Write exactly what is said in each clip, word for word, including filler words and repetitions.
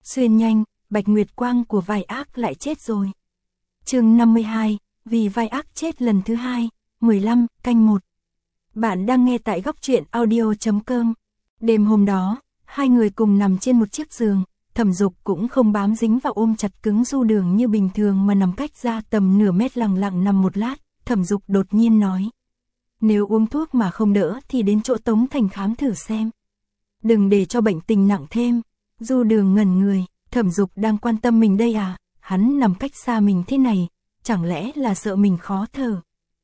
Xuyên nhanh, Bạch Nguyệt Quang của vai ác lại chết rồi. Chương năm mươi hai, vì vai ác chết lần thứ hai, mười lăm, canh một. Bạn đang nghe tại góc truyện audio.com. Đêm hôm đó, hai người cùng nằm trên một chiếc giường, Thẩm Dục cũng không bám dính vào ôm chặt cứng Du Đường như bình thường mà nằm cách ra tầm nửa mét, lặng lặng nằm một lát, Thẩm Dục đột nhiên nói: "Nếu uống thuốc mà không đỡ thì đến chỗ Tống Thành khám thử xem. Đừng để cho bệnh tình nặng thêm." Du Đường ngẩn người, Thẩm Dục đang quan tâm mình đây à? Hắn nằm cách xa mình thế này, chẳng lẽ là sợ mình khó thở?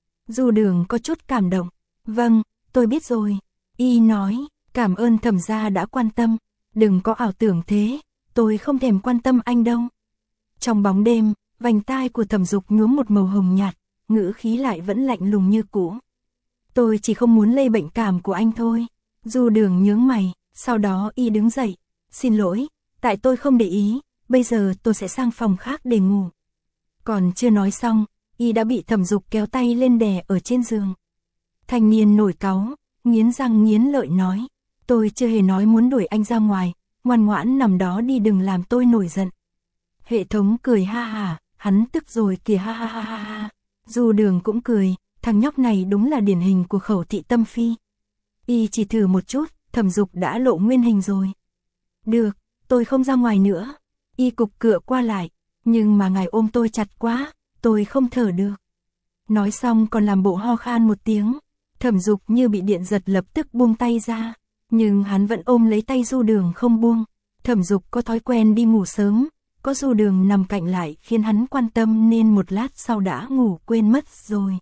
Du Đường có chút cảm động. "Vâng, tôi biết rồi." Y nói, "Cảm ơn Thẩm gia đã quan tâm, đừng có ảo tưởng thế, tôi không thèm quan tâm anh đâu." Trong bóng đêm, vành tai của Thẩm Dục nhuốm một màu hồng nhạt, ngữ khí lại vẫn lạnh lùng như cũ. "Tôi chỉ không muốn lây bệnh cảm của anh thôi." Du Đường nhướng mày, sau đó Y đứng dậy, "Xin lỗi, tại tôi không để ý, bây giờ tôi sẽ sang phòng khác để ngủ." Còn chưa nói xong, Y đã bị Thẩm Dục kéo tay lên đè ở trên giường. Thanh niên nổi cáu, nghiến răng nghiến lợi nói: "Tôi chưa hề nói muốn đuổi anh ra ngoài, ngoan ngoãn nằm đó đi, đừng làm tôi nổi giận." Hệ thống cười ha hả, "Hắn tức rồi kìa, ha ha ha ha ha." Du Đường cũng cười, thằng nhóc này đúng là điển hình của khẩu thị tâm phi. Y chỉ thử một chút, Thẩm Dục đã lộ nguyên hình rồi. "Được, tôi không ra ngoài nữa." Y cục cựa qua lại, "Nhưng mà ngài ôm tôi chặt quá, tôi không thở được." Nói xong còn làm bộ ho khan một tiếng. Thẩm Dục như bị điện giật lập tức buông tay ra, nhưng hắn vẫn ôm lấy tay Du Đường không buông. Thẩm Dục có thói quen đi ngủ sớm, có Du Đường nằm cạnh lại khiến hắn quan tâm nên một lát sau đã ngủ quên mất rồi.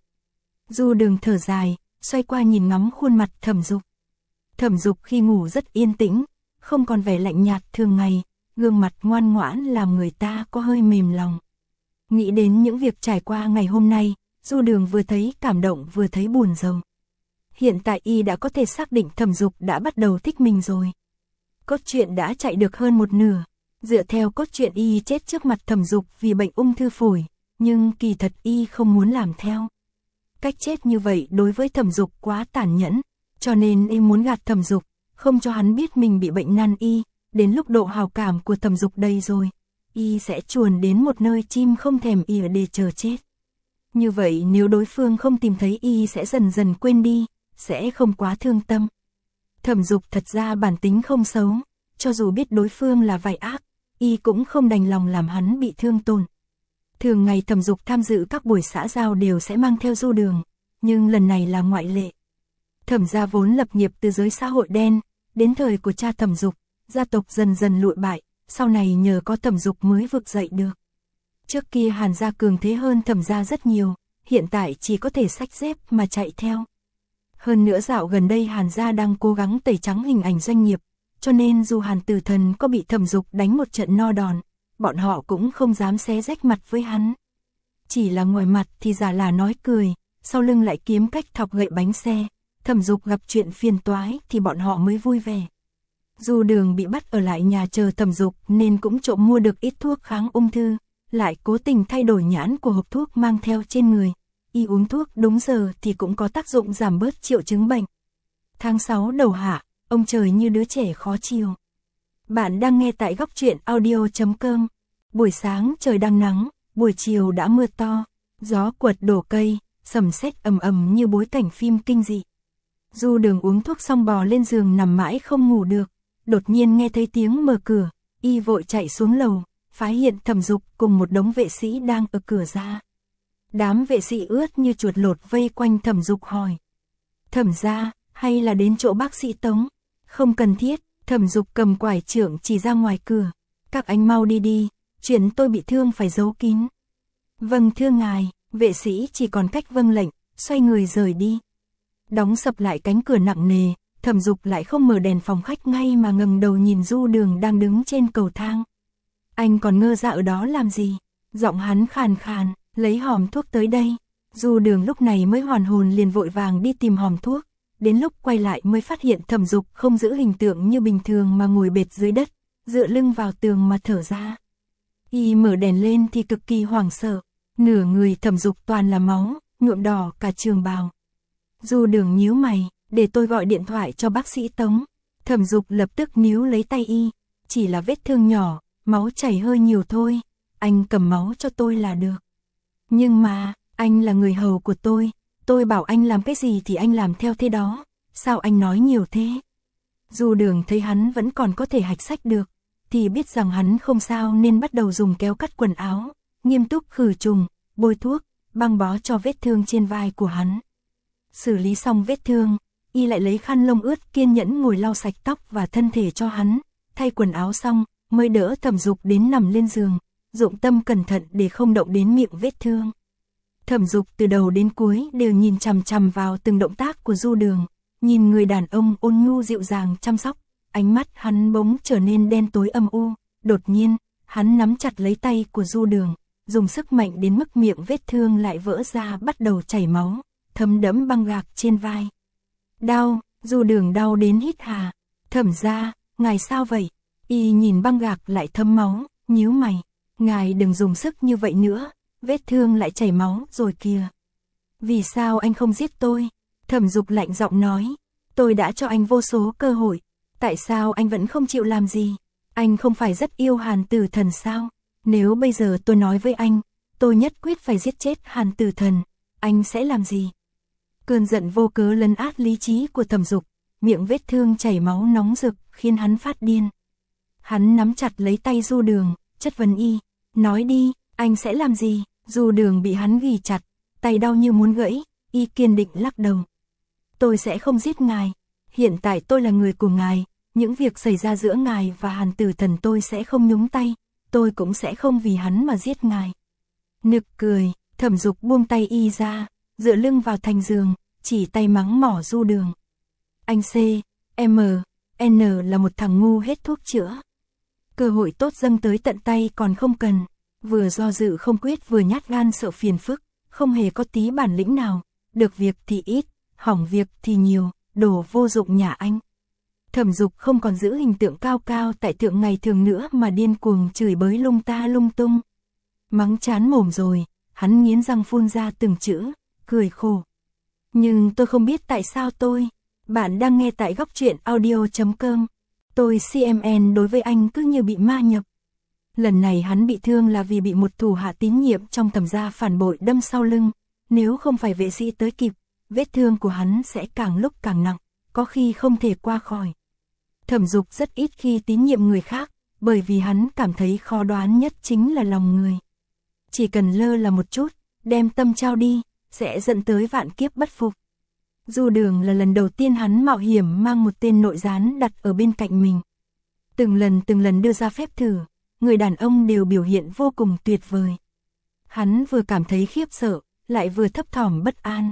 Du Đường thở dài, xoay qua nhìn ngắm khuôn mặt Thẩm Dục. Thẩm Dục khi ngủ rất yên tĩnh, không còn vẻ lạnh nhạt thường ngày, gương mặt ngoan ngoãn làm người ta có hơi mềm lòng. Nghĩ đến những việc trải qua ngày hôm nay, Du Đường vừa thấy cảm động vừa thấy buồn rầu. Hiện tại Y đã có thể xác định Thẩm Dục đã bắt đầu thích mình rồi. Cốt truyện đã chạy được hơn một nửa. Dựa theo cốt truyện Y chết trước mặt Thẩm Dục vì bệnh ung thư phổi, nhưng kỳ thật Y không muốn làm theo. Cách chết như vậy đối với Thẩm Dục quá tàn nhẫn, cho nên Y muốn gạt Thẩm Dục, không cho hắn biết mình bị bệnh nan y. Đến lúc độ hào cảm của Thẩm Dục đầy rồi, Y sẽ chuồn đến một nơi chim không thèm ỉa để chờ chết. Như vậy nếu đối phương không tìm thấy Y sẽ dần dần quên đi, sẽ không quá thương tâm. Thẩm Dục thật ra bản tính không xấu, cho dù biết đối phương là vai ác, Y cũng không đành lòng làm hắn bị thương tổn. Thường ngày Thẩm Dục tham dự các buổi xã giao đều sẽ mang theo Du Đường, nhưng lần này là ngoại lệ. Thẩm gia vốn lập nghiệp từ giới xã hội đen, đến thời của cha Thẩm Dục, gia tộc dần dần lụi bại, sau này nhờ có Thẩm Dục mới vực dậy được. Trước kia Hàn gia cường thế hơn Thẩm gia rất nhiều, hiện tại chỉ có thể xách dép mà chạy theo. Hơn nữa dạo gần đây Hàn gia đang cố gắng tẩy trắng hình ảnh doanh nghiệp, cho nên dù Hàn Tử Thần có bị Thẩm Dục đánh một trận no đòn, bọn họ cũng không dám xé rách mặt với hắn. Chỉ là ngoài mặt thì giả là nói cười, sau lưng lại kiếm cách thọc gậy bánh xe. Thẩm Dục gặp chuyện phiền toái thì bọn họ mới vui vẻ. Du Đường bị bắt ở lại nhà chờ Thẩm Dục nên cũng trộm mua được ít thuốc kháng ung thư, lại cố tình thay đổi nhãn của hộp thuốc mang theo trên người. Y uống thuốc đúng giờ thì cũng có tác dụng giảm bớt triệu chứng bệnh. Tháng sáu đầu hạ, ông trời như đứa trẻ khó chiều. Bạn đang nghe tại góc truyện audio.com. Buổi sáng trời đang nắng, buổi chiều đã mưa to, gió quật đổ cây, sầm sét ầm ầm như bối cảnh phim kinh dị. Du Đường uống thuốc xong bò lên giường nằm mãi không ngủ được, đột nhiên nghe thấy tiếng mở cửa, Y vội chạy xuống lầu, phát hiện Thẩm Dục cùng một đống vệ sĩ đang ở cửa ra. Đám vệ sĩ ướt như chuột lột vây quanh Thẩm Dục hỏi: "Thẩm gia, hay là đến chỗ bác sĩ Tống?" "Không cần thiết." Thẩm Dục cầm quải trượng chỉ ra ngoài cửa: "Các anh mau đi đi, chuyện tôi bị thương phải giấu kín." "Vâng thưa ngài." Vệ sĩ chỉ còn cách vâng lệnh, xoay người rời đi. Đóng sập lại cánh cửa nặng nề, Thẩm Dục lại không mở đèn phòng khách ngay mà ngẩng đầu nhìn Du Đường đang đứng trên cầu thang. "Anh còn ngơ ra ở đó làm gì?" Giọng hắn khàn khàn, "Lấy hòm thuốc tới đây." Du Đường lúc này mới hoàn hồn, liền vội vàng đi tìm hòm thuốc. Đến lúc quay lại mới phát hiện Thẩm Dục không giữ hình tượng như bình thường mà ngồi bệt dưới đất, dựa lưng vào tường mà thở ra. Y mở đèn lên thì cực kỳ hoảng sợ, nửa người Thẩm Dục toàn là máu, nhuộm đỏ cả trường bào. Du Đường nhíu mày, "Để tôi gọi điện thoại cho bác sĩ Tống." Thẩm Dục lập tức níu lấy tay Y, "Chỉ là vết thương nhỏ, máu chảy hơi nhiều thôi, anh cầm máu cho tôi là được. Nhưng mà, anh là người hầu của tôi, tôi bảo anh làm cái gì thì anh làm theo thế đó, sao anh nói nhiều thế? Du Đường thấy hắn vẫn còn có thể hạch sách được, thì biết rằng hắn không sao nên bắt đầu dùng kéo cắt quần áo, nghiêm túc khử trùng, bôi thuốc, băng bó cho vết thương trên vai của hắn. Xử lý xong vết thương, y lại lấy khăn lông ướt kiên nhẫn ngồi lau sạch tóc và thân thể cho hắn, thay quần áo xong, mới đỡ Thẩm Dục đến nằm lên giường, dụng tâm cẩn thận để không động đến miệng vết thương. Thẩm Dục từ đầu đến cuối đều nhìn chằm chằm vào từng động tác của Du Đường, nhìn người đàn ông ôn nhu dịu dàng chăm sóc, ánh mắt hắn bỗng trở nên đen tối âm u, đột nhiên, hắn nắm chặt lấy tay của Du Đường, dùng sức mạnh đến mức miệng vết thương lại vỡ ra bắt đầu chảy máu, thấm đẫm băng gạc trên vai. Đau, Du Đường đau đến hít hà. Thẩm gia, ngài sao vậy? Y nhìn băng gạc lại thấm máu, nhíu mày. Ngài đừng dùng sức như vậy nữa, vết thương lại chảy máu rồi kìa. Vì sao anh không giết tôi? Thẩm Dục lạnh giọng nói. Tôi đã cho anh vô số cơ hội, tại sao anh vẫn không chịu làm gì? Anh không phải rất yêu Hàn Tử Thần sao? Nếu bây giờ tôi nói với anh, tôi nhất quyết phải giết chết Hàn Tử Thần, anh sẽ làm gì? Cơn giận vô cớ lấn át lý trí của Thẩm Dục, miệng vết thương chảy máu nóng rực khiến hắn phát điên. Hắn nắm chặt lấy tay Du Đường, chất vấn y, nói đi, anh sẽ làm gì? Du Đường bị hắn ghì chặt, tay đau như muốn gãy, y kiên định lắc đầu. Tôi sẽ không giết ngài, hiện tại tôi là người của ngài, những việc xảy ra giữa ngài và Hàn Tử Thần tôi sẽ không nhúng tay, tôi cũng sẽ không vì hắn mà giết ngài. Nực cười, Thẩm Dục buông tay y ra, dựa lưng vào thành giường, chỉ tay mắng mỏ Du Đường. Anh C, M, N là một thằng ngu hết thuốc chữa. Cơ hội tốt dâng tới tận tay còn không cần, vừa do dự không quyết vừa nhát gan sợ phiền phức, không hề có tí bản lĩnh nào, được việc thì ít, hỏng việc thì nhiều, đồ vô dụng nhà anh. Thẩm Dục không còn giữ hình tượng cao cao tại thượng ngày thường nữa mà điên cuồng chửi bới lung ta lung tung. Mắng chán mồm rồi, hắn nghiến răng phun ra từng chữ, cười khổ. Nhưng tôi không biết tại sao tôi, bạn đang nghe tại góc truyện audio chấm com, tôi xê em en đối với anh cứ như bị ma nhập. Lần này hắn bị thương là vì bị một thủ hạ tín nhiệm trong Thẩm gia phản bội đâm sau lưng, nếu không phải vệ sĩ tới kịp, vết thương của hắn sẽ càng lúc càng nặng, có khi không thể qua khỏi. Thẩm Dục rất ít khi tín nhiệm người khác, bởi vì hắn cảm thấy khó đoán nhất chính là lòng người. Chỉ cần lơ là một chút, đem tâm trao đi, sẽ dẫn tới vạn kiếp bất phục. Du Đường là lần đầu tiên hắn mạo hiểm mang một tên nội gián đặt ở bên cạnh mình. Từng lần từng lần đưa ra phép thử, người đàn ông đều biểu hiện vô cùng tuyệt vời. Hắn vừa cảm thấy khiếp sợ, lại vừa thấp thỏm bất an.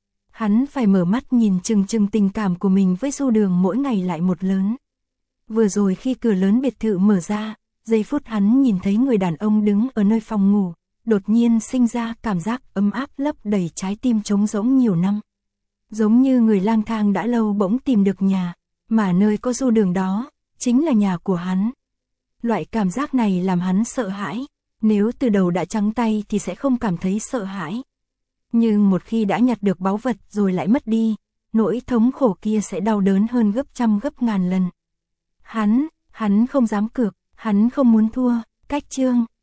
Hắn phải mở mắt nhìn chừng chừng tình cảm của mình với Du Đường mỗi ngày lại một lớn. Vừa rồi khi cửa lớn biệt thự mở ra, giây phút hắn nhìn thấy người đàn ông đứng ở nơi phòng ngủ, đột nhiên sinh ra cảm giác ấm áp lấp đầy trái tim trống rỗng nhiều năm. Giống như người lang thang đã lâu bỗng tìm được nhà, mà nơi có Du Đường đó, chính là nhà của hắn. Loại cảm giác này làm hắn sợ hãi, nếu từ đầu đã trắng tay thì sẽ không cảm thấy sợ hãi. Nhưng một khi đã nhặt được báu vật rồi lại mất đi, nỗi thống khổ kia sẽ đau đớn hơn gấp trăm gấp ngàn lần. Hắn, hắn không dám cược, hắn không muốn thua, cách chương.